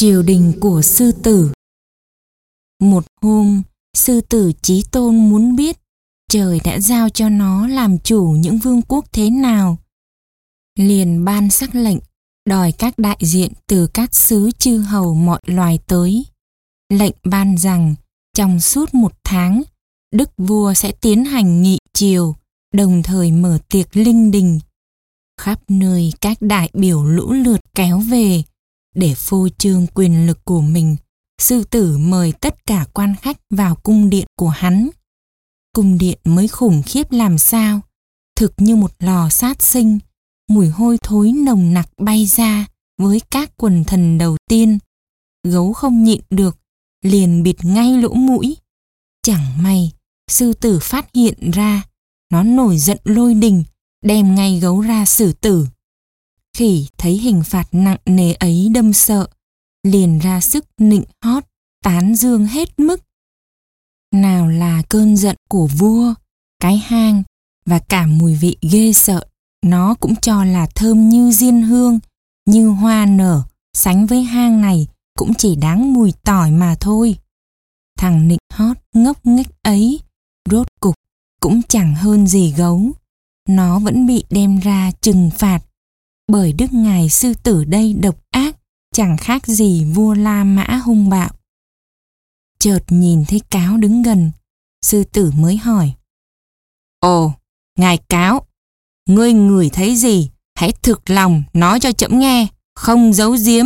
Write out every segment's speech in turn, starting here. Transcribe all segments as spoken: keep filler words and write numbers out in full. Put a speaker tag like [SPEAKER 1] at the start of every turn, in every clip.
[SPEAKER 1] Triều đình của sư tử. Một hôm, sư tử Chí Tôn muốn biết trời đã giao cho nó làm chủ những vương quốc thế nào. Liền ban sắc lệnh, đòi các đại diện từ các xứ chư hầu mọi loài tới. Lệnh ban rằng, trong suốt một tháng, đức vua sẽ tiến hành nghị triều, đồng thời mở tiệc linh đình. Khắp nơi các đại biểu lũ lượt kéo về. Để phô trương quyền lực của mình, sư tử mời tất cả quan khách vào cung điện của hắn. Cung điện mới khủng khiếp làm sao, thực như một lò sát sinh, mùi hôi thối nồng nặc bay ra với các quần thần đầu tiên. Gấu không nhịn được, liền bịt ngay lỗ mũi. Chẳng may, sư tử phát hiện ra, nó nổi giận lôi đình, đem ngay gấu ra xử tử. Khỉ thấy hình phạt nặng nề ấy đâm sợ, liền ra sức nịnh hót, tán dương hết mức. Nào là cơn giận của vua, cái hang và cả mùi vị ghê sợ, nó cũng cho là thơm như diên hương, như hoa nở, sánh với hang này cũng chỉ đáng mùi tỏi mà thôi. Thằng nịnh hót ngốc nghếch ấy, rốt cục cũng chẳng hơn gì gấu. Nó vẫn bị đem ra trừng phạt, bởi đức ngài sư tử đây độc ác, chẳng khác gì vua La Mã hung bạo. Chợt nhìn thấy cáo đứng gần, sư tử mới hỏi: Ồ, ngài cáo, ngươi ngửi thấy gì? Hãy thực lòng nói cho trẫm nghe, không giấu giếm.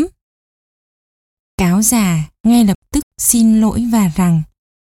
[SPEAKER 1] Cáo già ngay lập tức xin lỗi và rằng: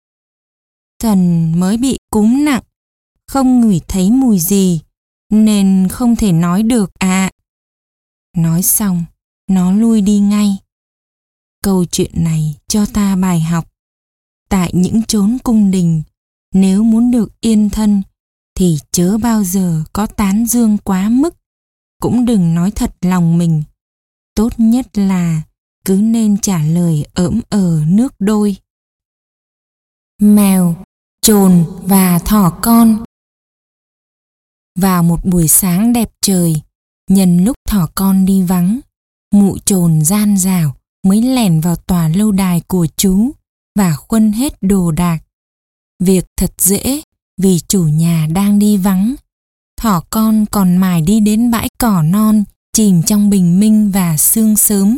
[SPEAKER 1] Thần mới bị cúm nặng, không ngửi thấy mùi gì, nên không thể nói được ạ. À. Nói xong, nó lui đi ngay. Câu chuyện này cho ta bài học. Tại những chốn cung đình, nếu muốn được yên thân, thì chớ bao giờ có tán dương quá mức, cũng đừng nói thật lòng mình. Tốt nhất là cứ nên trả lời ỡm ờ nước đôi. Mèo, chồn và thỏ con. Vào một buổi sáng đẹp trời, nhân lúc thỏ con đi vắng, mụ chồn gian dảo mới lẻn vào tòa lâu đài của chú và khuân hết đồ đạc. Việc thật dễ vì chủ nhà đang đi vắng. Thỏ con còn mải đi đến bãi cỏ non, chìm trong bình minh và sương sớm.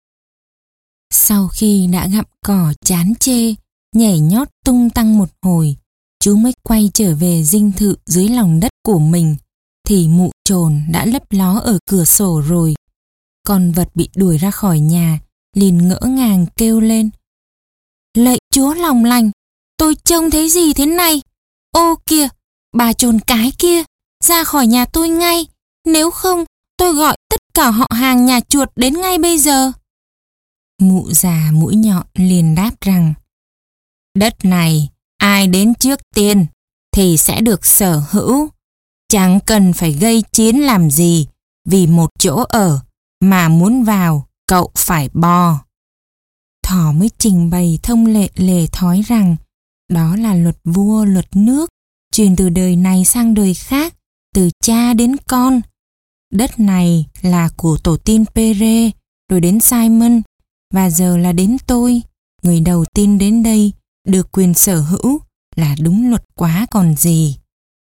[SPEAKER 1] Sau khi đã gặm cỏ chán chê, nhảy nhót tung tăng một hồi, chú mới quay trở về dinh thự dưới lòng đất của mình, thì mụ chồn đã lấp ló ở cửa sổ rồi. Con vật bị đuổi ra khỏi nhà liền ngỡ ngàng kêu lên: Lạy chúa lòng lành, tôi trông thấy gì thế này? Ô kìa, bà chồn cái kia, ra khỏi nhà tôi ngay, nếu không tôi gọi tất cả họ hàng nhà chuột đến ngay bây giờ. Mụ già mũi nhọn liền đáp rằng: Đất này ai đến trước tiên thì sẽ được sở hữu, chẳng cần phải gây chiến làm gì, vì một chỗ ở mà muốn vào cậu phải bò. Thỏ mới trình bày thông lệ lề thói rằng đó là luật vua luật nước, truyền từ đời này sang đời khác, từ cha đến con. Đất này là của tổ tiên Pere, rồi đến Simon, và giờ là đến tôi, người đầu tiên đến đây được quyền sở hữu, là đúng luật quá còn gì.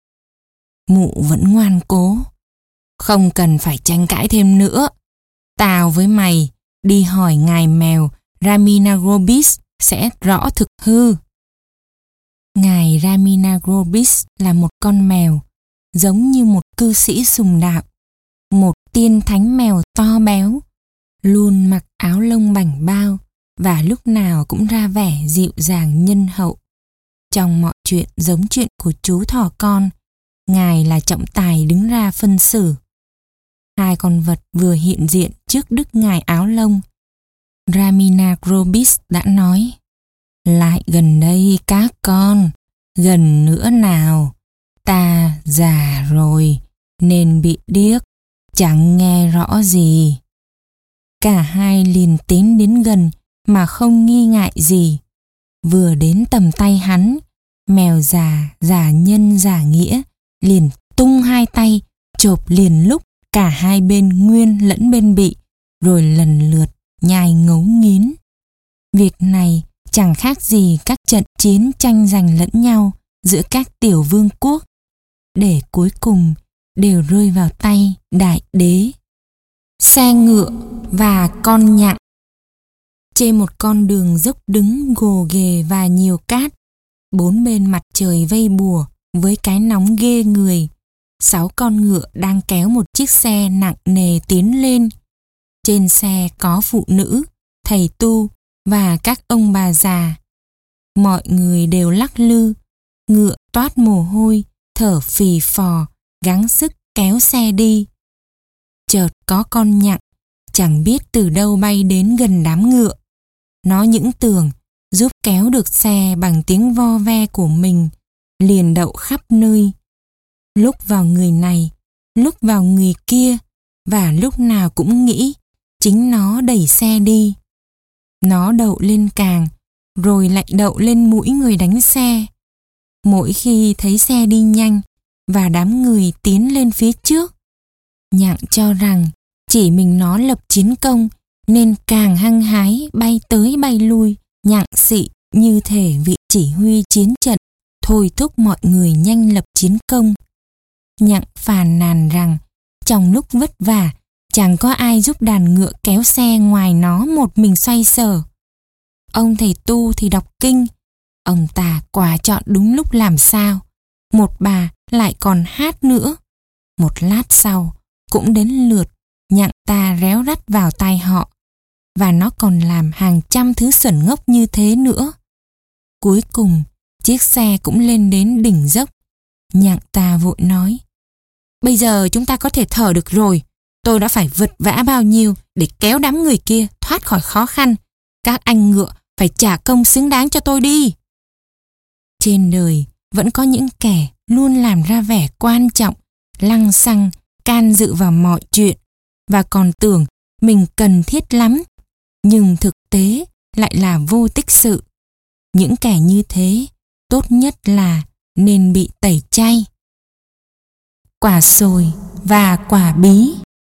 [SPEAKER 1] Mụ vẫn ngoan cố: Không cần phải tranh cãi thêm nữa. Tao với mày đi hỏi ngài mèo Raminagrobis sẽ rõ thực hư. Ngài Raminagrobis là một con mèo, giống như một cư sĩ sùng đạo, một tiên thánh mèo to béo, luôn mặc áo lông bảnh bao và lúc nào cũng ra vẻ dịu dàng nhân hậu. Trong mọi chuyện giống chuyện của chú thỏ con, ngài là trọng tài đứng ra phân xử. Hai con vật vừa hiện diện trước đức ngài áo lông. Raminagrobis đã nói: Lại gần đây các con, gần nữa nào, ta già rồi nên bị điếc, chẳng nghe rõ gì. Cả hai liền tiến đến gần mà không nghi ngại gì. Vừa đến tầm tay hắn, mèo già giả nhân giả nghĩa liền tung hai tay chộp liền lúc cả hai bên nguyên lẫn bên bị, rồi lần lượt nhai ngấu nghiến. Việc này chẳng khác gì các trận chiến tranh giành lẫn nhau giữa các tiểu vương quốc, để cuối cùng đều rơi vào tay đại đế. Xe ngựa và con nhặng. Trên một con đường dốc đứng gồ ghề và nhiều cát, bốn bên mặt trời vây bùa với cái nóng ghê người, sáu con ngựa đang kéo một chiếc xe nặng nề tiến lên. Trên xe có phụ nữ, thầy tu và các ông bà già. Mọi người đều lắc lư, ngựa toát mồ hôi, thở phì phò, gắng sức kéo xe đi. Chợt có con nhặng, chẳng biết từ đâu bay đến gần đám ngựa. Nó những tưởng giúp kéo được xe bằng tiếng vo ve của mình, liền đậu khắp nơi. Lúc vào người này, lúc vào người kia, và lúc nào cũng nghĩ chính nó đẩy xe đi. Nó đậu lên càng, rồi lại đậu lên mũi người đánh xe. Mỗi khi thấy xe đi nhanh và đám người tiến lên phía trước, nhặng cho rằng chỉ mình nó lập chiến công, nên càng hăng hái bay tới bay lui, nhặng xị như thể vị chỉ huy chiến trận thôi thúc mọi người nhanh lập chiến công. Nhặng phàn nàn rằng trong lúc vất vả chẳng có ai giúp đàn ngựa kéo xe ngoài nó một mình xoay sở. Ông thầy tu thì đọc kinh, ông ta quả chọn đúng lúc làm sao. Một bà lại còn hát nữa. Một lát sau cũng đến lượt nhặng ta réo rắt vào tai họ, và nó còn làm hàng trăm thứ xuẩn ngốc như thế nữa. Cuối cùng chiếc xe cũng lên đến đỉnh dốc. Nhặng ta vội nói: "Bây giờ chúng ta có thể thở được rồi. Tôi đã phải vật vã bao nhiêu để kéo đám người kia thoát khỏi khó khăn. Các anh ngựa phải trả công xứng đáng cho tôi đi." Trên đời vẫn có những kẻ luôn làm ra vẻ quan trọng, lăng xăng, can dự vào mọi chuyện, và còn tưởng mình cần thiết lắm, nhưng thực tế lại là vô tích sự. Những kẻ như thế tốt nhất là nên bị tẩy chay. Quả sồi và quả bí.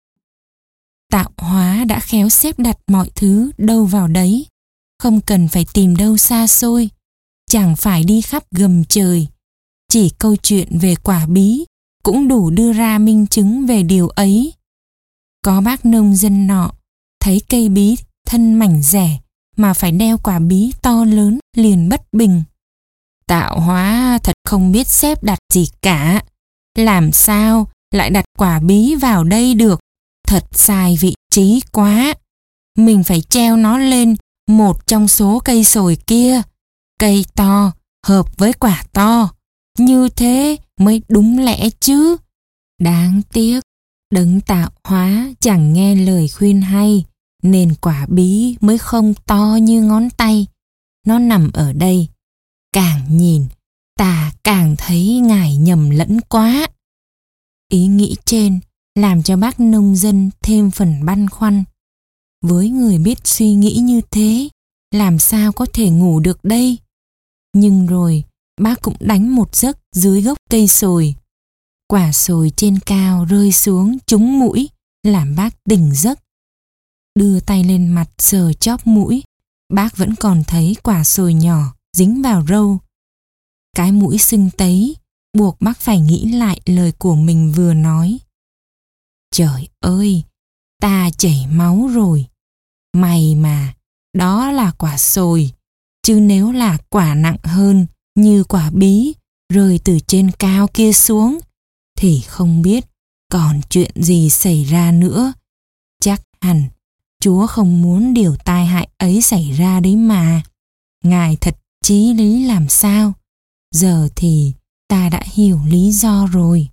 [SPEAKER 1] Tạo hóa đã khéo xếp đặt mọi thứ đâu vào đấy, không cần phải tìm đâu xa xôi, chẳng phải đi khắp gầm trời. Chỉ câu chuyện về quả bí cũng đủ đưa ra minh chứng về điều ấy. Có bác nông dân nọ thấy cây bí thân mảnh rẻ mà phải đeo quả bí to lớn, liền bất bình: "Tạo hóa thật không biết xếp đặt gì cả. Làm sao lại đặt quả bí vào đây được? Thật sai vị trí quá. Mình phải treo nó lên một trong số cây sồi kia. Cây to hợp với quả to, như thế mới đúng lẽ chứ. Đáng tiếc đấng tạo hóa chẳng nghe lời khuyên hay, nên quả bí mới không to như ngón tay. Nó nằm ở đây. Càng nhìn ta càng thấy ngài nhầm lẫn quá." Ý nghĩ trên làm cho bác nông dân thêm phần băn khoăn. Với người biết suy nghĩ như thế, làm sao có thể ngủ được đây? Nhưng rồi bác cũng đánh một giấc dưới gốc cây sồi. Quả sồi trên cao rơi xuống trúng mũi, làm bác tỉnh giấc. Đưa tay lên mặt sờ chóp mũi, bác vẫn còn thấy quả sồi nhỏ dính vào râu. Cái mũi sưng tấy buộc bác phải nghĩ lại lời của mình vừa nói. Trời ơi, ta chảy máu rồi. May mà đó là quả sồi, chứ nếu là quả nặng hơn như quả bí rơi từ trên cao kia xuống thì không biết còn chuyện gì xảy ra nữa. Chắc hẳn Chúa không muốn điều tai hại ấy xảy ra đấy mà. Ngài thật chí lý làm sao. Giờ thì ta đã hiểu lý do rồi.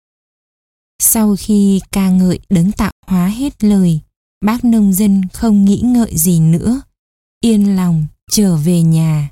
[SPEAKER 1] Sau khi ca ngợi đấng tạo hóa hết lời, bác nông dân không nghĩ ngợi gì nữa, yên lòng trở về nhà.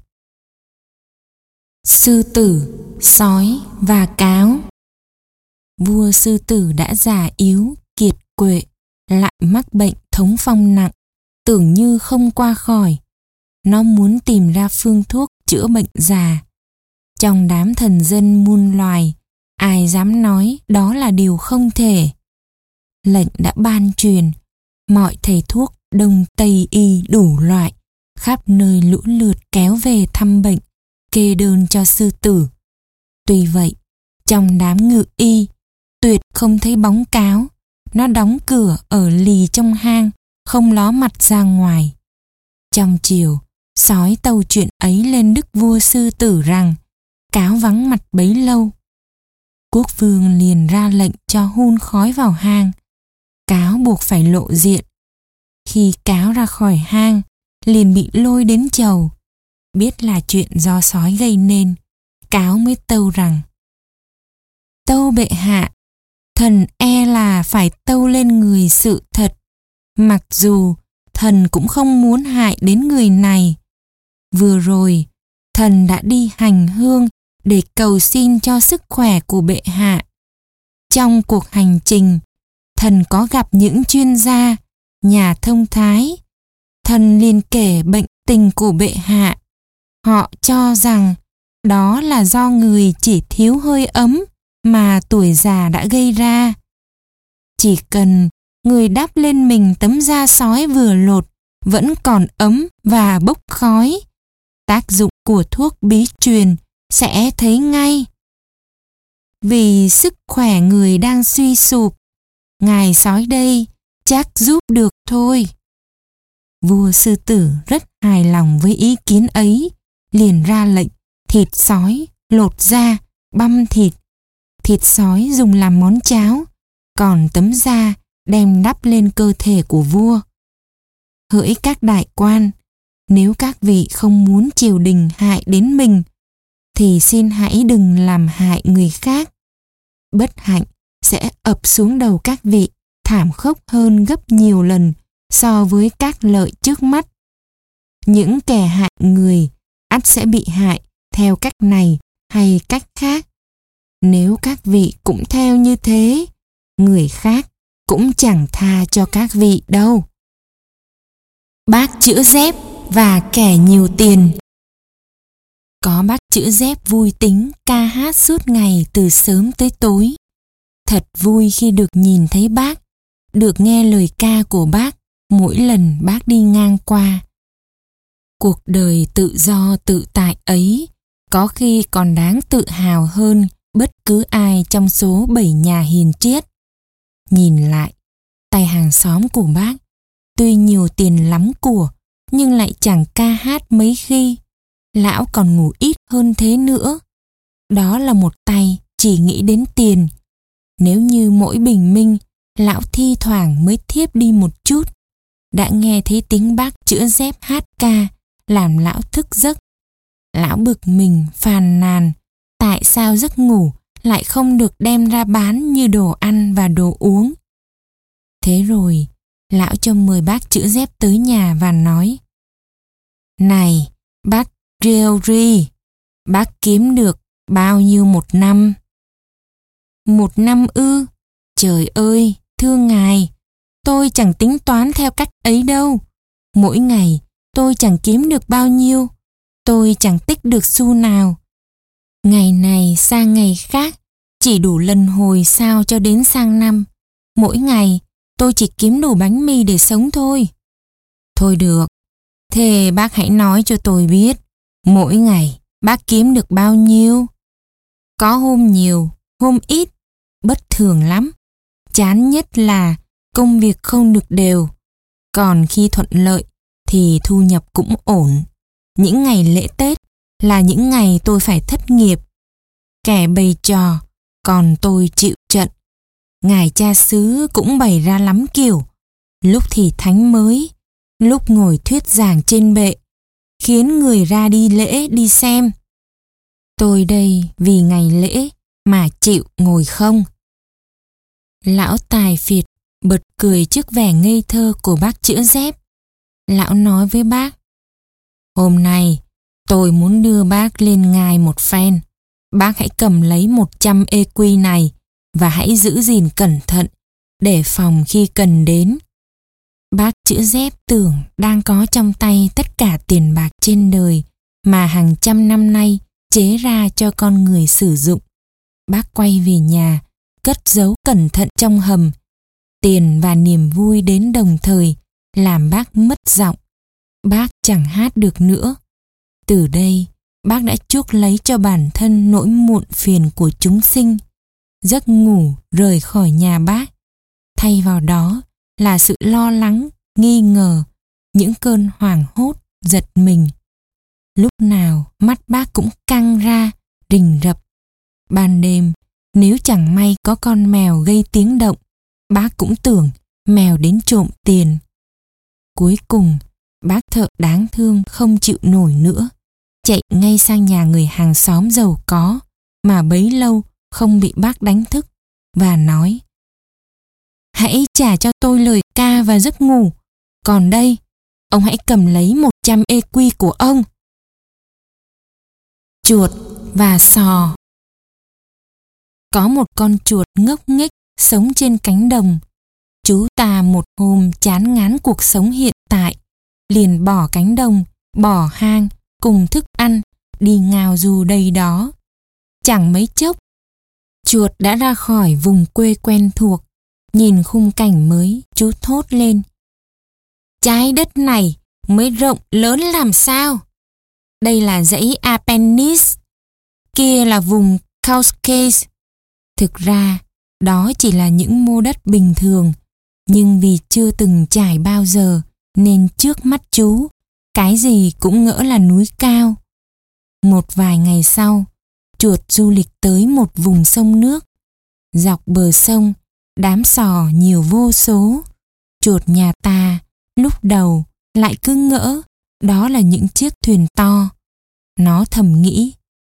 [SPEAKER 1] Sư tử, sói và cáo. Vua sư tử đã già yếu, kiệt quệ, lại mắc bệnh thống phong nặng, tưởng như không qua khỏi. Nó muốn tìm ra phương thuốc chữa bệnh già. Trong đám thần dân muôn loài, ai dám nói đó là điều không thể. Lệnh đã ban truyền, mọi thầy thuốc đông tây y đủ loại khắp nơi lũ lượt kéo về thăm bệnh, kê đơn cho sư tử. Tuy vậy, trong đám ngự y, tuyệt không thấy bóng cáo. Nó đóng cửa ở lì trong hang, không ló mặt ra ngoài. Trong chiều, sói tâu chuyện ấy lên đức vua sư tử rằng cáo vắng mặt bấy lâu. Quốc vương liền ra lệnh cho hun khói vào hang. Cáo buộc phải lộ diện. Khi cáo ra khỏi hang, liền bị lôi đến chầu. Biết là chuyện do sói gây nên, cáo mới tâu rằng: Tâu bệ hạ, thần e là phải tâu lên người sự thật, mặc dù thần cũng không muốn hại đến người này. Vừa rồi, thần đã đi hành hương để cầu xin cho sức khỏe của bệ hạ. Trong cuộc hành trình, thần có gặp những chuyên gia, nhà thông thái. Thần liền kể bệnh tình của bệ hạ. Họ cho rằng đó là do người chỉ thiếu hơi ấm mà tuổi già đã gây ra. Chỉ cần người đắp lên mình tấm da sói vừa lột vẫn còn ấm và bốc khói, tác dụng của thuốc bí truyền sẽ thấy ngay. Vì sức khỏe người đang suy sụp, ngài sói đây chắc giúp được thôi. Vua sư tử rất hài lòng với ý kiến ấy, liền ra lệnh thịt sói lột da, băm thịt. Thịt sói dùng làm món cháo, còn tấm da đem đắp lên cơ thể của vua. Hỡi các đại quan, nếu các vị không muốn triều đình hại đến mình, thì xin hãy đừng làm hại người khác. Bất hạnh sẽ ập xuống đầu các vị thảm khốc hơn gấp nhiều lần so với các lợi trước mắt. Những kẻ hại người ắt sẽ bị hại theo cách này hay cách khác. Nếu các vị cũng theo như thế, người khác cũng chẳng tha cho các vị đâu. Bác chữa dép và kẻ nhiều tiền. Có bác chữa dép vui tính ca hát suốt ngày từ sớm tới tối. Thật vui khi được nhìn thấy bác, được nghe lời ca của bác mỗi lần bác đi ngang qua. Cuộc đời tự do tự tại ấy có khi còn đáng tự hào hơn bất cứ ai trong số bảy nhà hiền triết. Nhìn lại, tay hàng xóm của bác tuy nhiều tiền lắm của nhưng lại chẳng ca hát mấy khi. Lão còn ngủ ít hơn thế nữa. Đó là một tay chỉ nghĩ đến tiền. Nếu như mỗi bình minh lão thi thoảng mới thiếp đi một chút, đã nghe thấy tiếng bác chữa dép hát ca làm lão thức giấc. Lão bực mình phàn nàn tại sao giấc ngủ lại không được đem ra bán như đồ ăn và đồ uống. Thế rồi lão cho mời bác chữa dép tới nhà và nói: Này bác Reury, bác kiếm được bao nhiêu một năm? Một năm ư? Trời ơi, thưa ngài, tôi chẳng tính toán theo cách ấy đâu. Mỗi ngày tôi chẳng kiếm được bao nhiêu, tôi chẳng tích được xu nào. Ngày này sang ngày khác, chỉ đủ lần hồi sao cho đến sang năm. Mỗi ngày tôi chỉ kiếm đủ bánh mì để sống thôi. Thôi được, thế bác hãy nói cho tôi biết, mỗi ngày bác kiếm được bao nhiêu? Có hôm nhiều, hôm ít, bất thường lắm. Chán nhất là công việc không được đều. Còn khi thuận lợi thì thu nhập cũng ổn. Những ngày lễ Tết là những ngày tôi phải thất nghiệp. Kẻ bày trò, còn tôi chịu trận. Ngài cha xứ cũng bày ra lắm kiểu. Lúc thì thánh mới, lúc ngồi thuyết giảng trên bệ, khiến người ra đi lễ đi xem. Tôi đây vì ngày lễ mà chịu ngồi không. Lão tài phiệt bật cười trước vẻ ngây thơ của bác chữa dép. Lão nói với bác: Hôm nay tôi muốn đưa bác lên ngài một phen. Bác hãy cầm lấy một trăm ê quy này và hãy giữ gìn cẩn thận, để phòng khi cần đến. Bác chữa dép tưởng đang có trong tay tất cả tiền bạc trên đời mà hàng trăm năm nay chế ra cho con người sử dụng. Bác quay về nhà, cất giấu cẩn thận trong hầm. Tiền và niềm vui đến đồng thời làm bác mất giọng. bác chẳng hát được nữa. Từ đây, bác đã chuốc lấy cho bản thân nỗi muộn phiền của chúng sinh. Giấc ngủ rời khỏi nhà bác. Thay vào đó là sự lo lắng, nghi ngờ, những cơn hoảng hốt, giật mình. Lúc nào mắt bác cũng căng ra, rình rập. Ban đêm, nếu chẳng may có con mèo gây tiếng động, bác cũng tưởng mèo đến trộm tiền. Cuối cùng, bác thợ đáng thương không chịu nổi nữa, chạy ngay sang nhà người hàng xóm giàu có mà bấy lâu không bị bác đánh thức và nói: "Hãy trả cho tôi lời ca và giấc ngủ. Còn đây, ông hãy cầm lấy một trăm ê quy của ông." Chuột và sò. Có một con chuột ngốc nghếch sống trên cánh đồng. Chú ta một hôm chán ngán cuộc sống hiện tại, liền bỏ cánh đồng, bỏ hang cùng thức ăn, đi ngao du đây đó. Chẳng mấy chốc, chuột đã ra khỏi vùng quê quen thuộc. Nhìn khung cảnh mới, chú thốt lên: "Trái đất này mới rộng lớn làm sao? Đây là dãy Apennines, kia là vùng Caucasus." Thực ra, đó chỉ là những mô đất bình thường, nhưng vì chưa từng trải bao giờ, nên trước mắt chú, cái gì cũng ngỡ là núi cao. Một vài ngày sau, chuột du lịch tới một vùng sông nước. Dọc bờ sông, đám sò nhiều vô số. Chuột nhà ta, lúc đầu lại cứ ngỡ đó là những chiếc thuyền to. Nó thầm nghĩ: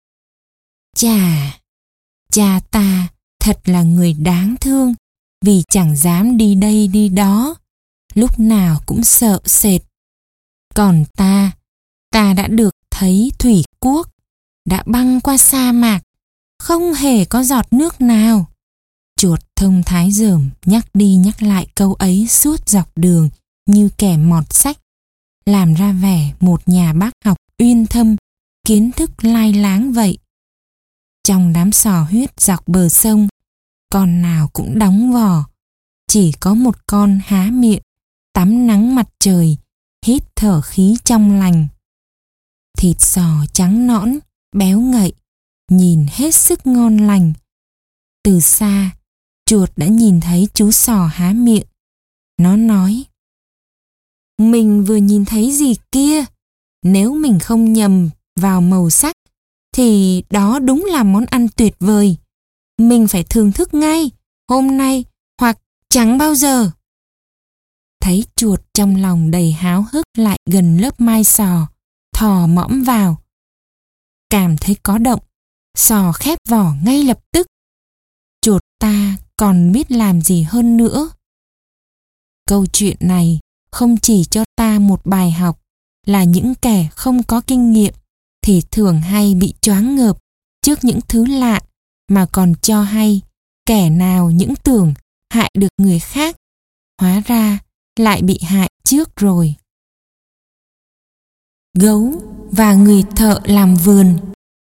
[SPEAKER 1] Chà, cha ta thật là người đáng thương, vì chẳng dám đi đây đi đó, lúc nào cũng sợ sệt. Còn ta, ta đã được thấy thủy quốc, đã băng qua sa mạc, không hề có giọt nước nào. Chuột thông thái dởm nhắc đi nhắc lại câu ấy suốt dọc đường như kẻ mọt sách, làm ra vẻ một nhà bác học uyên thâm, kiến thức lai láng vậy. Trong đám sò huyết dọc bờ sông, con nào cũng đóng vỏ, chỉ có một con há miệng, tắm nắng mặt trời, hít thở khí trong lành. Thịt sò trắng nõn, béo ngậy, nhìn hết sức ngon lành. Từ xa, chuột đã nhìn thấy chú sò há miệng. Nó nói: "Mình vừa nhìn thấy gì kia, nếu mình không nhầm vào màu sắc, thì đó đúng là món ăn tuyệt vời. Mình phải thưởng thức ngay, hôm nay hoặc chẳng bao giờ." Thấy chuột trong lòng đầy háo hức lại gần lớp mai sò, thò mõm vào. Cảm thấy có động, sò khép vỏ ngay lập tức. Chuột ta còn biết làm gì hơn nữa. Câu chuyện này không chỉ cho ta một bài học là những kẻ không có kinh nghiệm thì thường hay bị choáng ngợp trước những thứ lạ, mà còn cho hay kẻ nào những tưởng hại được người khác, hóa ra lại bị hại trước rồi. Gấu và người thợ làm vườn.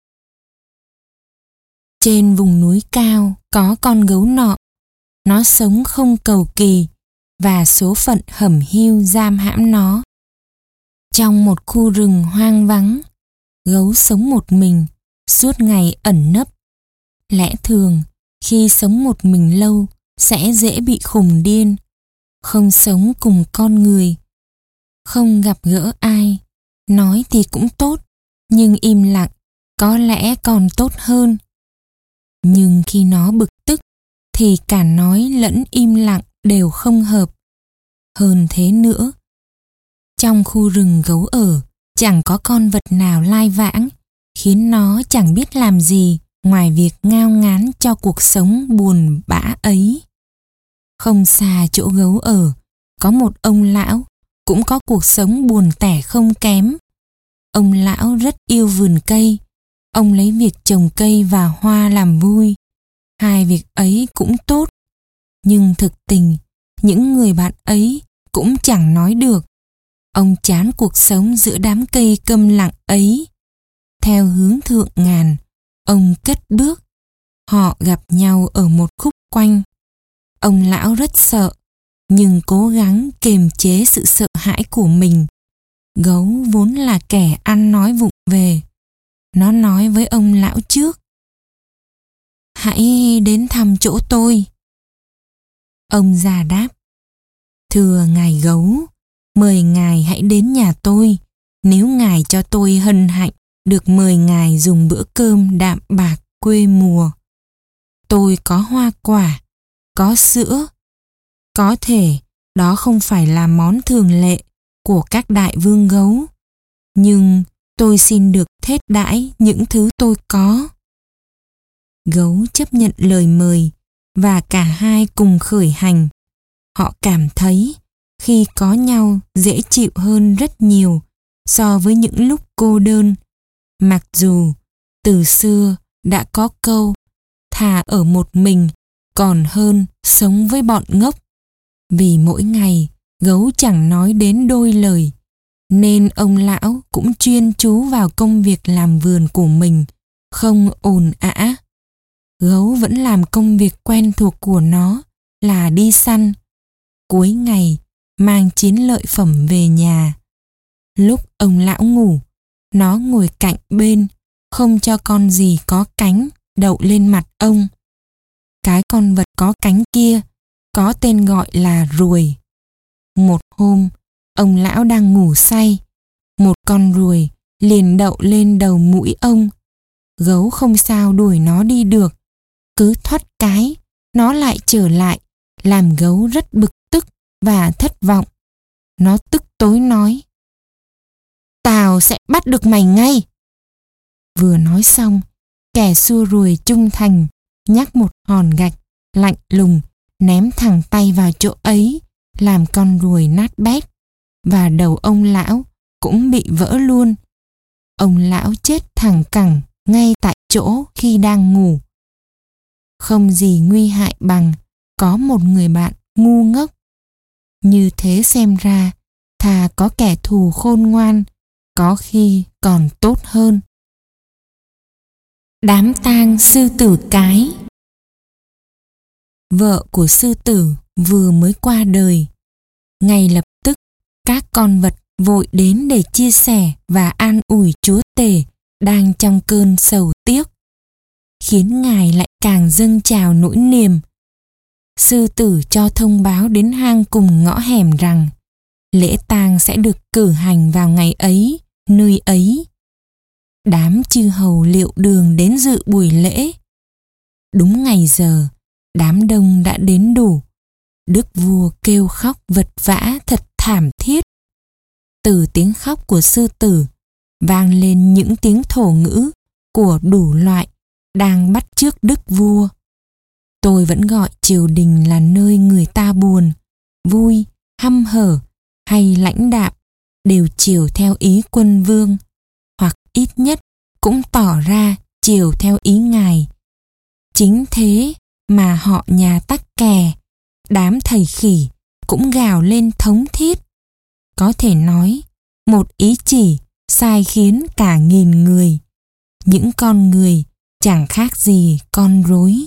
[SPEAKER 1] Trên vùng núi cao có con gấu nọ. Nó sống không cầu kỳ và số phận hẩm hiu giam hãm nó. Trong một khu rừng hoang vắng, gấu sống một mình, suốt ngày ẩn nấp. Lẽ thường, khi sống một mình lâu, sẽ dễ bị khùng điên. Không sống cùng con người, không gặp gỡ ai, nói thì cũng tốt, nhưng im lặng có lẽ còn tốt hơn. Nhưng khi nó bực tức, thì cả nói lẫn im lặng đều không hợp. Hơn thế nữa, trong khu rừng gấu ở, chẳng có con vật nào lai vãng, khiến nó chẳng biết làm gì ngoài việc ngao ngán cho cuộc sống buồn bã ấy. Không xa chỗ gấu ở, có một ông lão, cũng có cuộc sống buồn tẻ không kém. Ông lão rất yêu vườn cây. Ông lấy việc trồng cây và hoa làm vui. Hai việc ấy cũng tốt. Nhưng thực tình, những người bạn ấy cũng chẳng nói được. Ông chán cuộc sống giữa đám cây câm lặng ấy. Theo hướng thượng ngàn, ông cất bước. Họ gặp nhau ở một khúc quanh. Ông lão rất sợ, nhưng cố gắng kềm chế sự sợ hãi của mình. Gấu vốn là kẻ ăn nói vụng về. Nó nói với ông lão trước: "Hãy đến thăm chỗ tôi." Ông già đáp: "Thưa ngài gấu, mời ngài hãy đến nhà tôi, nếu ngài cho tôi hân hạnh được mời ngài dùng bữa cơm đạm bạc quê mùa. Tôi có hoa quả, có sữa. Có thể đó không phải là món thường lệ của các đại vương gấu, nhưng tôi xin được thết đãi những thứ tôi có." Gấu chấp nhận lời mời và cả hai cùng khởi hành. Họ cảm thấy khi có nhau dễ chịu hơn rất nhiều so với những lúc cô đơn. Mặc dù từ xưa đã có câu thà ở một mình còn hơn sống với bọn ngốc. Vì mỗi ngày gấu chẳng nói đến đôi lời, nên ông lão cũng chuyên chú vào công việc làm vườn của mình, không ồn ào. Gấu vẫn làm công việc quen thuộc của nó là đi săn. Cuối ngày mang chiến lợi phẩm về nhà. Lúc ông lão ngủ, nó ngồi cạnh bên, không cho con gì có cánh đậu lên mặt ông. Cái con vật có cánh kia có tên gọi là ruồi. Một hôm, ông lão đang ngủ say, một con ruồi liền đậu lên đầu mũi ông. Gấu không sao đuổi nó đi được, cứ thoắt cái nó lại trở lại, làm gấu rất bực tức và thất vọng. Nó tức tối nói: "Tao sẽ bắt được mày ngay." Vừa nói xong, kẻ xua ruồi trung thành nhắc một hòn gạch lạnh lùng ném thẳng tay vào chỗ ấy, làm con ruồi nát bét, và đầu ông lão cũng bị vỡ luôn. Ông lão chết thẳng cẳng ngay tại chỗ khi đang ngủ. Không gì nguy hại bằng có một người bạn ngu ngốc. Như thế xem ra, thà có kẻ thù khôn ngoan, có khi còn tốt hơn. Đám tang sư tử cái. Vợ của sư tử vừa mới qua đời. Ngay lập tức, các con vật vội đến để chia sẻ và an ủi chúa tể đang trong cơn sầu tiếc, khiến ngài lại càng dâng trào nỗi niềm. Sư tử cho thông báo đến hang cùng ngõ hẻm rằng lễ tang sẽ được cử hành vào ngày ấy, nơi ấy. Đám chư hầu liệu đường đến dự buổi lễ. Đúng ngày giờ, đám đông đã đến đủ. Đức vua kêu khóc vật vã thật thảm thiết. Từ tiếng khóc của sư tử vang lên những tiếng thổ ngữ của đủ loại đang bắt chước đức vua. Tôi vẫn gọi triều đình là nơi người ta buồn, vui, hăm hở hay lãnh đạm đều chiều theo ý quân vương, hoặc ít nhất cũng tỏ ra chiều theo ý ngài. Chính thế mà họ nhà Tắc Kè, đám thầy khỉ cũng gào lên thống thiết. Có thể nói, một ý chỉ sai khiến cả nghìn người. Những con người chẳng khác gì con rối.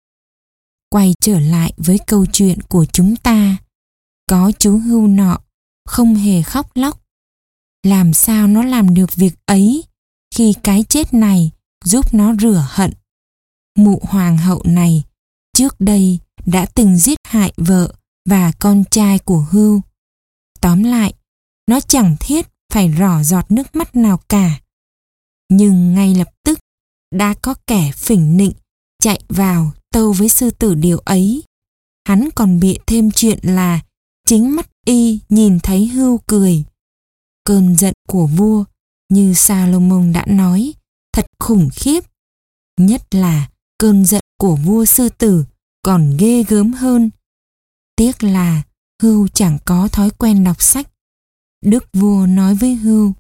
[SPEAKER 1] Quay trở lại với câu chuyện của chúng ta. Có chú hươu nọ không hề khóc lóc. Làm sao nó làm được việc ấy khi cái chết này giúp nó rửa hận? Mụ hoàng hậu này trước đây đã từng giết hại vợ và con trai của hươu. Tóm lại, nó chẳng thiết phải rỏ giọt nước mắt nào cả. Nhưng ngay lập tức đã có kẻ phỉnh nịnh chạy vào tâu với sư tử điều ấy. Hắn còn bịa thêm chuyện là chính mắt y nhìn thấy hươu cười. Cơn giận của vua, như Salomon đã nói, thật khủng khiếp. Nhất là cơn giận của vua sư tử còn ghê gớm hơn. Tiếc là hươu chẳng có thói quen đọc sách. Đức vua nói với hươu: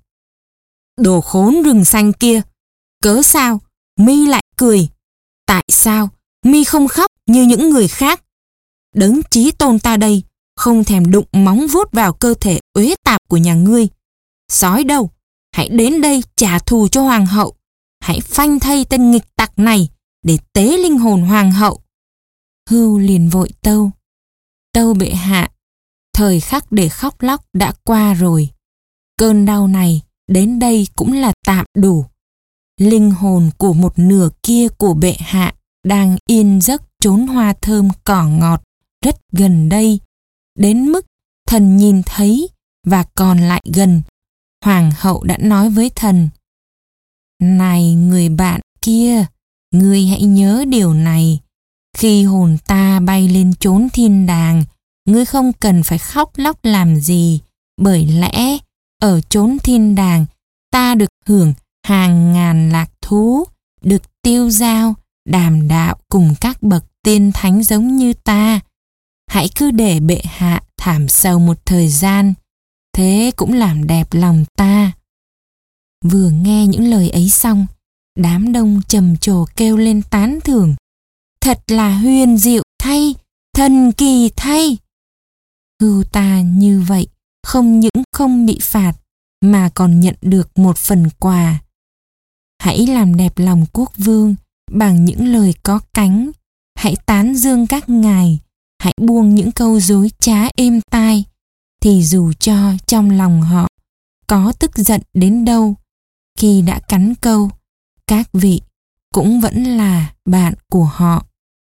[SPEAKER 1] "Đồ khốn rừng xanh kia, cớ sao mi lại cười? Tại sao mi không khóc như những người khác? Đấng chí tôn ta đây không thèm đụng móng vuốt vào cơ thể uế tạp của nhà ngươi. Sói đâu, hãy đến đây trả thù cho hoàng hậu. Hãy phanh thây tên nghịch tặc này để tế linh hồn hoàng hậu." Hươu liền vội tâu: "Tâu bệ hạ, thời khắc để khóc lóc đã qua rồi." Cơn đau này đến đây cũng là tạm đủ. Linh hồn của một nửa kia của bệ hạ đang yên giấc chốn hoa thơm cỏ ngọt rất gần đây, đến mức thần nhìn thấy và còn lại gần. Hoàng hậu đã nói với thần: "Này người bạn kia, ngươi hãy nhớ điều này. Khi hồn ta bay lên chốn thiên đàng, ngươi không cần phải khóc lóc làm gì, bởi lẽ ở chốn thiên đàng ta được hưởng hàng ngàn lạc thú, được tiêu dao, đàm đạo cùng các bậc tiên thánh giống như ta. Hãy cứ để bệ hạ thảm sầu một thời gian, thế cũng làm đẹp lòng ta." Vừa nghe những lời ấy xong, đám đông trầm trồ kêu lên tán thưởng: "Thật là huyền diệu thay, thần kỳ thay." Hưu ta như vậy không những không bị phạt mà còn nhận được một phần quà. Hãy làm đẹp lòng quốc vương bằng những lời có cánh. Hãy tán dương các ngài. Hãy buông những câu dối trá êm tai. Thì dù cho trong lòng họ có tức giận đến đâu, khi đã cắn câu, các vị cũng vẫn là bạn của họ.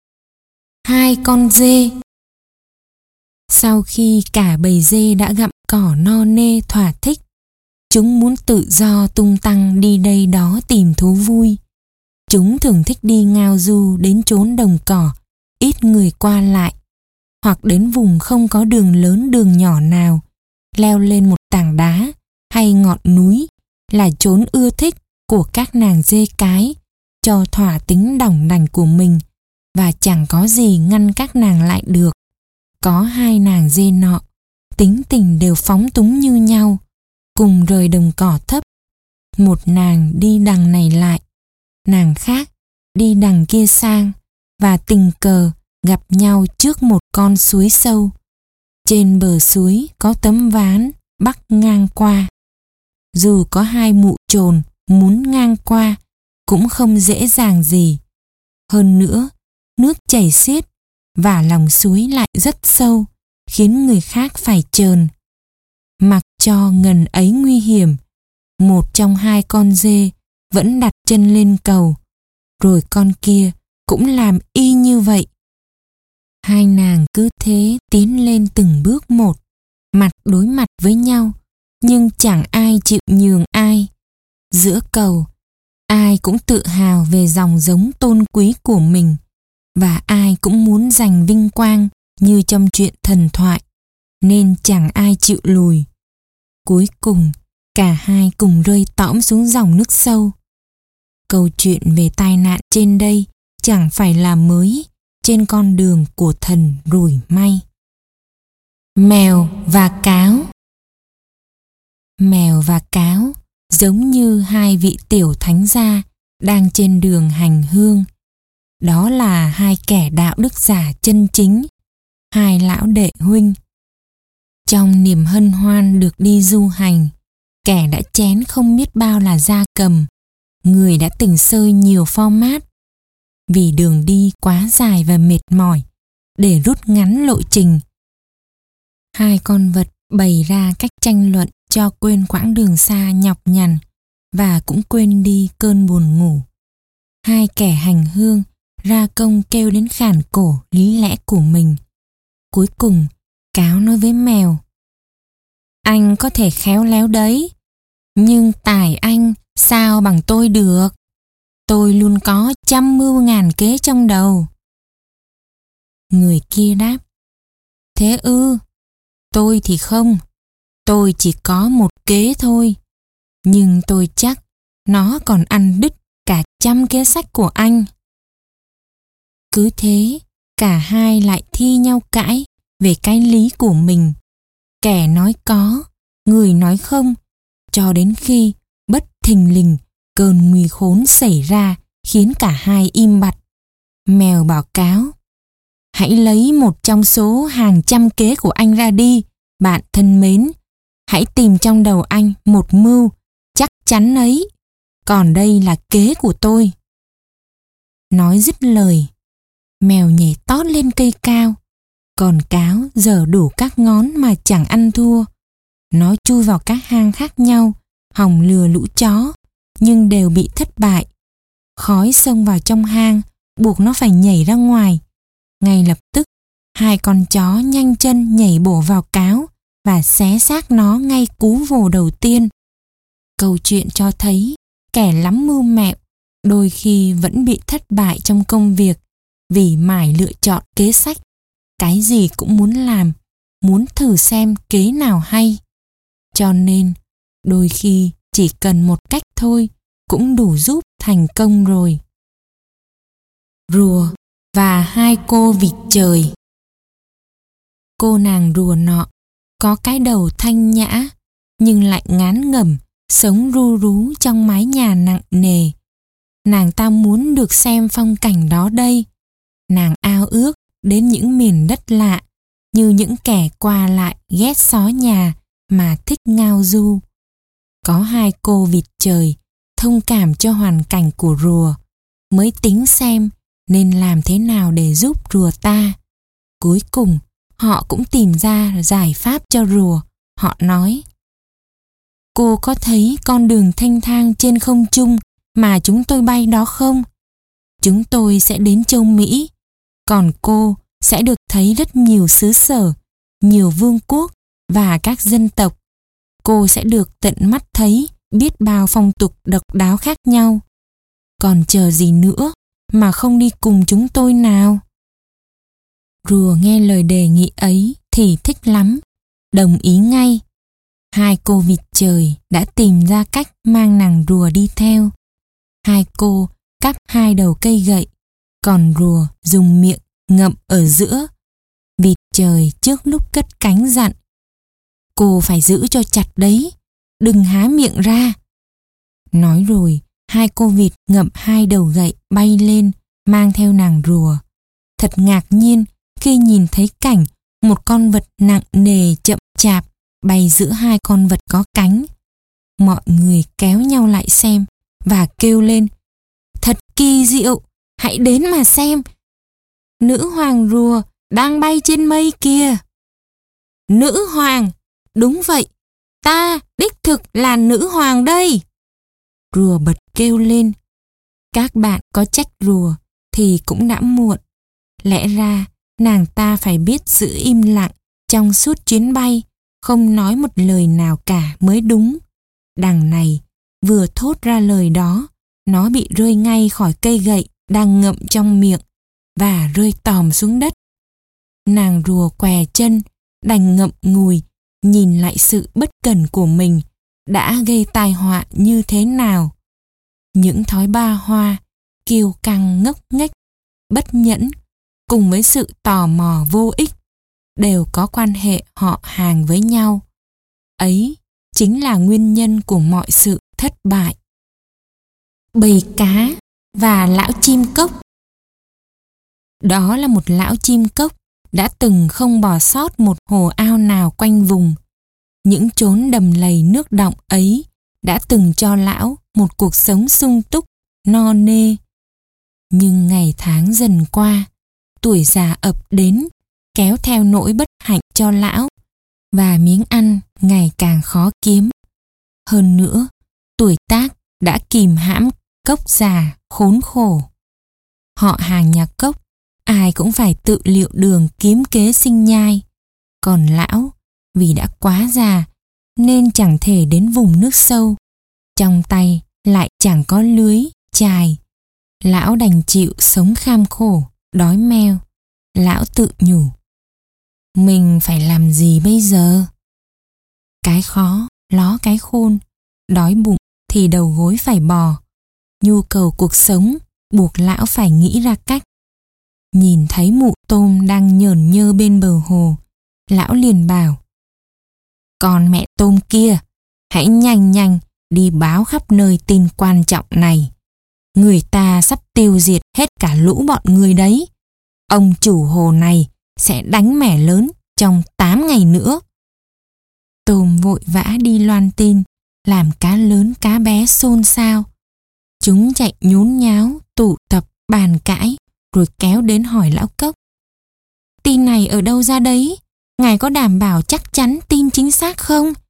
[SPEAKER 1] Hai con dê. Sau khi cả bầy dê đã gặm cỏ no nê thỏa thích, chúng muốn tự do tung tăng đi đây đó tìm thú vui. Chúng thường thích đi ngao du đến chốn đồng cỏ, ít người qua lại, hoặc đến vùng không có đường lớn đường nhỏ nào, leo lên một tảng đá hay ngọn núi là chốn ưa thích của các nàng dê cái, cho thỏa tính đỏng đảnh của mình, và chẳng có gì ngăn các nàng lại được. Có hai nàng dê nọ, tính tình đều phóng túng như nhau, cùng rời đồng cỏ thấp. Một nàng đi đằng này lại, nàng khác đi đằng kia sang, và tình cờ gặp nhau trước một con suối sâu. Trên bờ suối có tấm ván bắc ngang qua. Dù có hai mụ trồn muốn ngang qua cũng không dễ dàng gì. Hơn nữa, nước chảy xiết và lòng suối lại rất sâu, khiến người khác phải trờn. Mặc cho ngần ấy nguy hiểm, một trong hai con dê vẫn đặt chân lên cầu, rồi con kia cũng làm y như vậy. Hai nàng cứ thế tiến lên từng bước một, mặt đối mặt với nhau, nhưng chẳng ai chịu nhường ai. Giữa cầu, ai cũng tự hào về dòng giống tôn quý của mình, và ai cũng muốn giành vinh quang như trong chuyện thần thoại, nên chẳng ai chịu lùi. Cuối cùng, cả hai cùng rơi tõm xuống dòng nước sâu. Câu chuyện về tai nạn trên đây chẳng phải là mới trên con đường của thần rủi may. Mèo và cáo. Mèo và cáo giống như hai vị tiểu thánh gia đang trên đường hành hương. Đó là hai kẻ đạo đức giả chân chính, hai lão đệ huynh. Trong niềm hân hoan được đi du hành, kẻ đã chén không biết bao là gia cầm, người đã từng sơi nhiều format. Vì đường đi quá dài và mệt mỏi, để rút ngắn lộ trình, hai con vật bày ra cách tranh luận cho quên quãng đường xa nhọc nhằn và cũng quên đi cơn buồn ngủ. Hai kẻ hành hương ra công kêu đến khản cổ lý lẽ của mình. Cuối cùng, cáo nói với mèo: "Anh có thể khéo léo đấy, nhưng tài anh sao bằng tôi được. Tôi luôn có trăm mưu ngàn kế trong đầu." Người kia đáp: "Thế ư? Tôi thì không. Tôi chỉ có một kế thôi. Nhưng tôi chắc nó còn ăn đứt cả trăm kế sách của anh." Cứ thế, cả hai lại thi nhau cãi về cái lý của mình. Kẻ nói có, người nói không, cho đến khi bất thình lình cơn nguy khốn xảy ra khiến cả hai im bặt. Mèo bảo cáo: "Hãy lấy một trong số hàng trăm kế của anh ra đi, bạn thân mến. Hãy tìm trong đầu anh một mưu chắc chắn ấy. Còn đây là kế của tôi." Nói dứt lời, mèo nhảy tót lên cây cao, còn cáo giở đủ các ngón mà chẳng ăn thua. Nó chui vào các hang khác nhau, hòng lừa lũ chó, nhưng đều bị thất bại. Khói xông vào trong hang, buộc nó phải nhảy ra ngoài. Ngay lập tức, hai con chó nhanh chân nhảy bổ vào cáo và xé xác nó ngay cú vồ đầu tiên. Câu chuyện cho thấy kẻ lắm mưu mẹo đôi khi vẫn bị thất bại trong công việc vì mải lựa chọn kế sách. Cái gì cũng muốn làm, muốn thử xem kế nào hay. Cho nên, đôi khi chỉ cần một cách thôi cũng đủ giúp thành công rồi. Rùa và hai cô vịt trời. Cô nàng rùa nọ có cái đầu thanh nhã nhưng lại ngán ngẩm, sống ru rú trong mái nhà nặng nề. Nàng ta muốn được xem phong cảnh đó đây. Nàng ao ước đến những miền đất lạ, như những kẻ qua lại ghét xó nhà mà thích ngao du. Có hai cô vịt trời thông cảm cho hoàn cảnh của rùa, mới tính xem nên làm thế nào để giúp rùa ta. Cuối cùng, họ cũng tìm ra giải pháp cho rùa. Họ nói: cô có thấy con đường thanh thang trên không trung mà chúng tôi bay đó không? Chúng tôi sẽ đến châu Mỹ, còn cô sẽ được thấy rất nhiều xứ sở, nhiều vương quốc và các dân tộc. Cô sẽ được tận mắt thấy biết bao phong tục độc đáo khác nhau. Còn chờ gì nữa mà không đi cùng chúng tôi nào? Rùa nghe lời đề nghị ấy thì thích lắm, đồng ý ngay. Hai cô vịt trời đã tìm ra cách mang nàng rùa đi theo. Hai cô cắp hai đầu cây gậy, còn rùa dùng miệng ngậm ở giữa. Vịt trời trước lúc cất cánh dặn: cô phải giữ cho chặt đấy, đừng há miệng ra. Nói rồi, hai cô vịt ngậm hai đầu gậy bay lên, mang theo nàng rùa. Thật ngạc nhiên khi nhìn thấy cảnh một con vật nặng nề chậm chạp bay giữa hai con vật có cánh. Mọi người kéo nhau lại xem và kêu lên: thật kỳ diệu, hãy đến mà xem. Nữ hoàng rùa đang bay trên mây kìa. Nữ hoàng? Đúng vậy, ta đích thực là nữ hoàng đây. Rùa bật kêu lên. Các bạn có trách rùa thì cũng đã muộn. Lẽ ra nàng ta phải biết giữ im lặng trong suốt chuyến bay, không nói một lời nào cả mới đúng. Đằng này vừa thốt ra lời đó, nó bị rơi ngay khỏi cây gậy đang ngậm trong miệng và rơi tòm xuống đất. Nàng rùa què chân, đành ngậm ngùi nhìn lại sự bất cẩn của mình đã gây tai họa như thế nào. Những thói ba hoa, kiêu căng ngốc nghếch, bất nhẫn cùng với sự tò mò vô ích đều có quan hệ họ hàng với nhau. Ấy chính là nguyên nhân của mọi sự thất bại. Bầy cá và lão chim cốc. Đó là một lão chim cốc đã từng không bỏ sót một hồ ao nào quanh vùng. Những chốn đầm lầy nước đọng ấy đã từng cho lão một cuộc sống sung túc, no nê. Nhưng ngày tháng dần qua, tuổi già ập đến, kéo theo nỗi bất hạnh cho lão, và miếng ăn ngày càng khó kiếm. Hơn nữa, tuổi tác đã kìm hãm cốc già khốn khổ. Họ hàng nhà cốc, ai cũng phải tự liệu đường kiếm kế sinh nhai. Còn lão, vì đã quá già, nên chẳng thể đến vùng nước sâu. Trong tay lại chẳng có lưới, chài. Lão đành chịu sống kham khổ, đói meo. Lão tự nhủ: mình phải làm gì bây giờ? Cái khó, ló cái khôn. Đói bụng thì đầu gối phải bò. Nhu cầu cuộc sống buộc lão phải nghĩ ra cách. Nhìn thấy mụ tôm đang nhởn nhơ bên bờ hồ, lão liền bảo: con mẹ tôm kia, hãy nhanh nhanh đi báo khắp nơi tin quan trọng này. Người ta sắp tiêu diệt hết cả lũ bọn người đấy. Ông chủ hồ này sẽ đánh mẻ lớn trong tám ngày nữa. Tôm vội vã đi loan tin, làm cá lớn cá bé xôn xao. Chúng chạy nhốn nháo, tụ tập, bàn cãi, rồi kéo đến hỏi lão cốc: tin này ở đâu ra đấy? Ngài có đảm bảo chắc chắn tin chính xác không?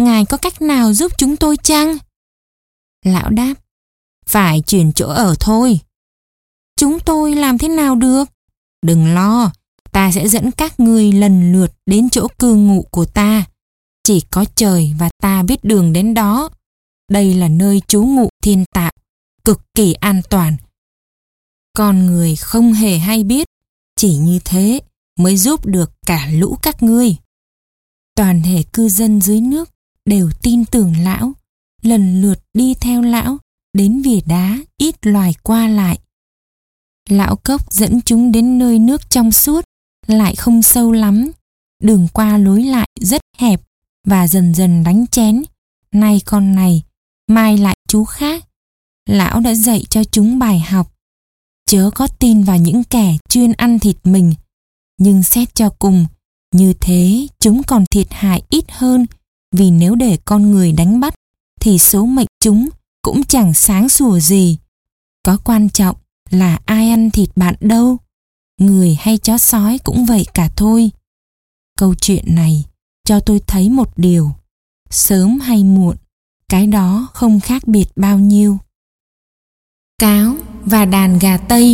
[SPEAKER 1] ngài có cách nào giúp chúng tôi chăng? Lão đáp, phải chuyển chỗ ở thôi. Chúng tôi làm thế nào được? Đừng lo, ta sẽ dẫn các ngươi lần lượt đến chỗ cư ngụ của ta. Chỉ có trời và ta biết đường đến đó. Đây là nơi trú ngụ thiên tạo, cực kỳ an toàn. Con người không hề hay biết, chỉ như thế mới giúp được cả lũ các ngươi. Toàn thể cư dân dưới nước đều tin tưởng lão, lần lượt đi theo lão đến vỉa đá ít loài qua lại. Lão cốc dẫn chúng đến nơi nước trong suốt, lại không sâu lắm. Đường qua lối lại rất hẹp và dần dần đánh chén. Nay con này, mai lại chú khác. Lão đã dạy cho chúng bài học. Chớ có tin vào những kẻ chuyên ăn thịt mình. Nhưng xét cho cùng, như thế chúng còn thiệt hại ít hơn, vì nếu để con người đánh bắt thì số mệnh chúng cũng chẳng sáng sủa gì. Có quan trọng là ai ăn thịt bạn đâu. Người hay chó sói cũng vậy cả thôi. Câu chuyện này cho tôi thấy một điều. Sớm hay muộn, cái đó không khác biệt bao nhiêu. Cáo và đàn gà Tây.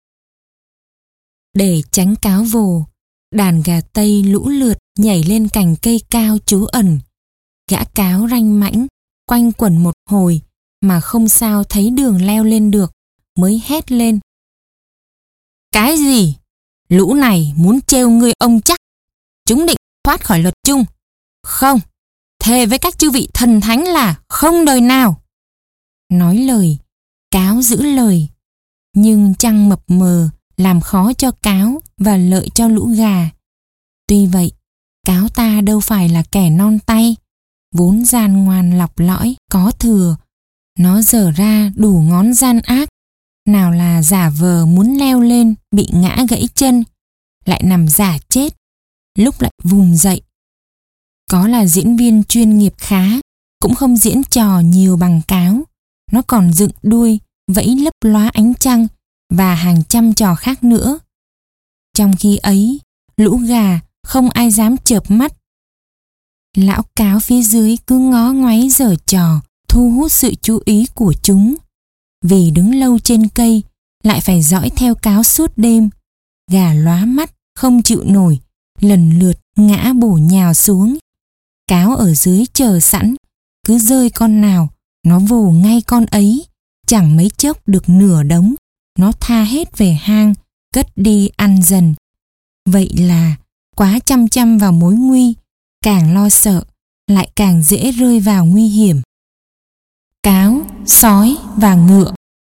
[SPEAKER 1] Để tránh cáo vồ, đàn gà Tây lũ lượt nhảy lên cành cây cao trú ẩn. Gã cáo ranh mãnh quanh quẩn một hồi mà không sao thấy đường leo lên được, mới hét lên. Cái gì? Lũ này muốn trêu ngươi ông chắc. Chúng định thoát khỏi luật chung. Không, thề với các chư vị thần thánh là không đời nào. Nói lời, cáo giữ lời. Nhưng trăng mập mờ làm khó cho cáo và lợi cho lũ gà. Tuy vậy, cáo ta đâu phải là kẻ non tay, vốn gian ngoan lọc lõi, có thừa. Nó dở ra đủ ngón gian ác. Nào là giả vờ muốn leo lên bị ngã gãy chân, lại nằm giả chết, lúc lại vùng dậy. Có là diễn viên chuyên nghiệp khá, cũng không diễn trò nhiều bằng cáo. Nó còn dựng đuôi, vẫy lấp lóa ánh trăng và hàng trăm trò khác nữa. Trong khi ấy, lũ gà không ai dám chợp mắt. Lão cáo phía dưới cứ ngó ngoáy giở trò, thu hút sự chú ý của chúng. Vì đứng lâu trên cây, lại phải dõi theo cáo suốt đêm. Gà lóa mắt, không chịu nổi, lần lượt ngã bổ nhào xuống. Cáo ở dưới chờ sẵn, cứ rơi con nào, nó vồ ngay con ấy. Chẳng mấy chốc được nửa đống, nó tha hết về hang, cất đi ăn dần. Vậy là quá chăm chăm vào mối nguy, càng lo sợ, lại càng dễ rơi vào nguy hiểm. Cáo, sói và ngựa.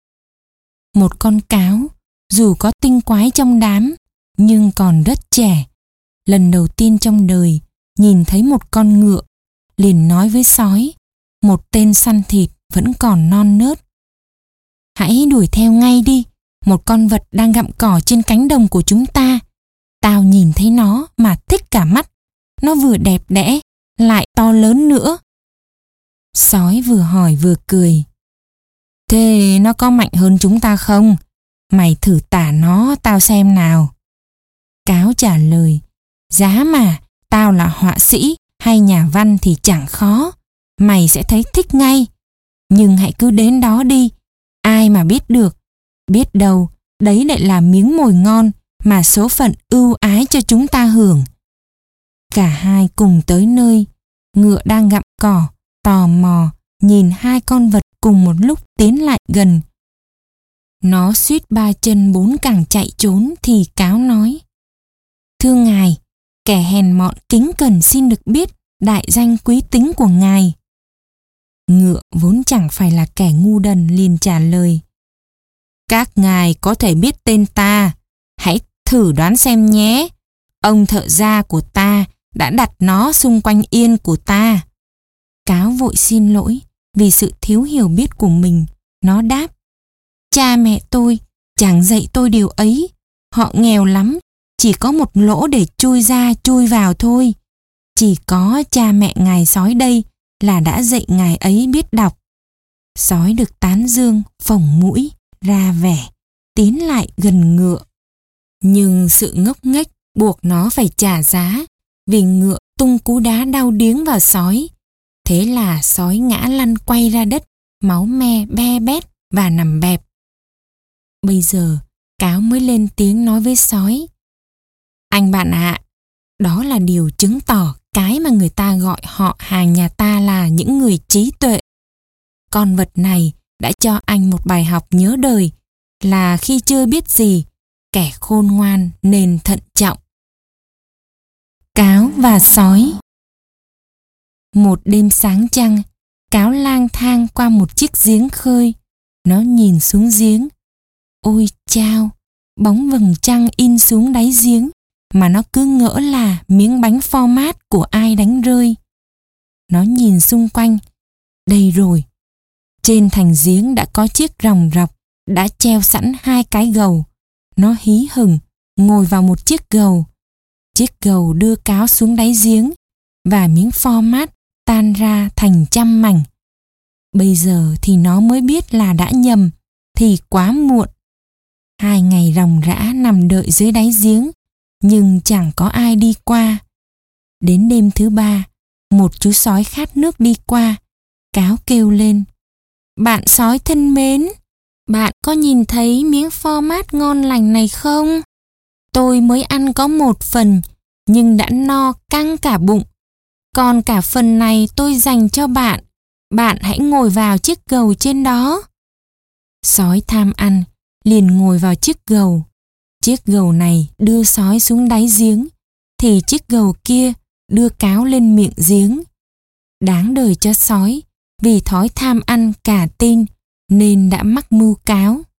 [SPEAKER 1] Một con cáo, dù có tinh quái trong đám, nhưng còn rất trẻ. Lần đầu tiên trong đời, nhìn thấy một con ngựa, liền nói với sói, một tên săn thịt vẫn còn non nớt. Hãy đuổi theo ngay đi, một con vật đang gặm cỏ trên cánh đồng của chúng ta. Tao nhìn thấy nó mà thích cả mắt. Nó vừa đẹp đẽ, lại to lớn nữa. Sói vừa hỏi vừa cười. Thế nó có mạnh hơn chúng ta không? Mày thử tả nó tao xem nào. Cáo trả lời. Giá mà, tao là họa sĩ hay nhà văn thì chẳng khó. Mày sẽ thấy thích ngay. Nhưng hãy cứ đến đó đi. Ai mà biết được. Biết đâu, đấy lại là miếng mồi ngon mà số phận ưu ái cho chúng ta hưởng. Cả hai cùng tới nơi. Ngựa đang gặm cỏ, tò mò, nhìn hai con vật cùng một lúc tiến lại gần. Nó suýt ba chân bốn cẳng chạy trốn thì cáo nói. Thưa ngài, kẻ hèn mọn kính cẩn xin được biết đại danh quý tính của ngài. Ngựa vốn chẳng phải là kẻ ngu đần liền trả lời. Các ngài có thể biết tên ta, hãy thử đoán xem nhé. Ông thợ gia của ta đã đặt nó xung quanh yên của ta. Cáo vội xin lỗi vì sự thiếu hiểu biết của mình. Nó đáp. Cha mẹ tôi chẳng dạy tôi điều ấy. Họ nghèo lắm, chỉ có một lỗ để chui ra chui vào thôi. Chỉ có cha mẹ ngài sói đây là đã dạy ngài ấy biết đọc. Sói được tán dương, phồng mũi, ra vẻ, tiến lại gần ngựa. Nhưng sự ngốc nghếch buộc nó phải trả giá, vì ngựa tung cú đá đau điếng vào sói. Thế là sói ngã lăn quay ra đất, máu me be bét và nằm bẹp. Bây giờ cáo mới lên tiếng nói với sói: Anh bạn ạ, đó là điều chứng tỏ cái mà người ta gọi họ hàng nhà ta là những người trí tuệ. Con vật này đã cho anh một bài học nhớ đời là khi chưa biết gì, kẻ khôn ngoan nên thận trọng. Cáo và sói. Một đêm sáng trăng, cáo lang thang qua một chiếc giếng khơi. Nó nhìn xuống giếng. Ôi chao, bóng vầng trăng in xuống đáy giếng mà nó cứ ngỡ là miếng bánh pho mát của ai đánh rơi. Nó nhìn xung quanh. Đây rồi. Trên thành giếng đã có chiếc ròng rọc, đã treo sẵn hai cái gầu. Nó hí hửng ngồi vào một chiếc gầu. Chiếc gầu đưa cáo xuống đáy giếng và miếng pho mát tan ra thành trăm mảnh. Bây giờ thì nó mới biết là đã nhầm, thì quá muộn. Hai ngày ròng rã nằm đợi dưới đáy giếng, nhưng chẳng có ai đi qua. Đến đêm thứ ba, một chú sói khát nước đi qua. Cáo kêu lên: Bạn sói thân mến, bạn có nhìn thấy miếng pho mát ngon lành này không? Tôi mới ăn có một phần, nhưng đã no căng cả bụng. Còn cả phần này tôi dành cho bạn. Bạn hãy ngồi vào chiếc gầu trên đó. Sói tham ăn, liền ngồi vào chiếc gầu. Chiếc gầu này đưa sói xuống đáy giếng, thì chiếc gầu kia đưa cáo lên miệng giếng. Đáng đời cho sói, vì thói tham ăn cả tin nên đã mắc mưu cáo.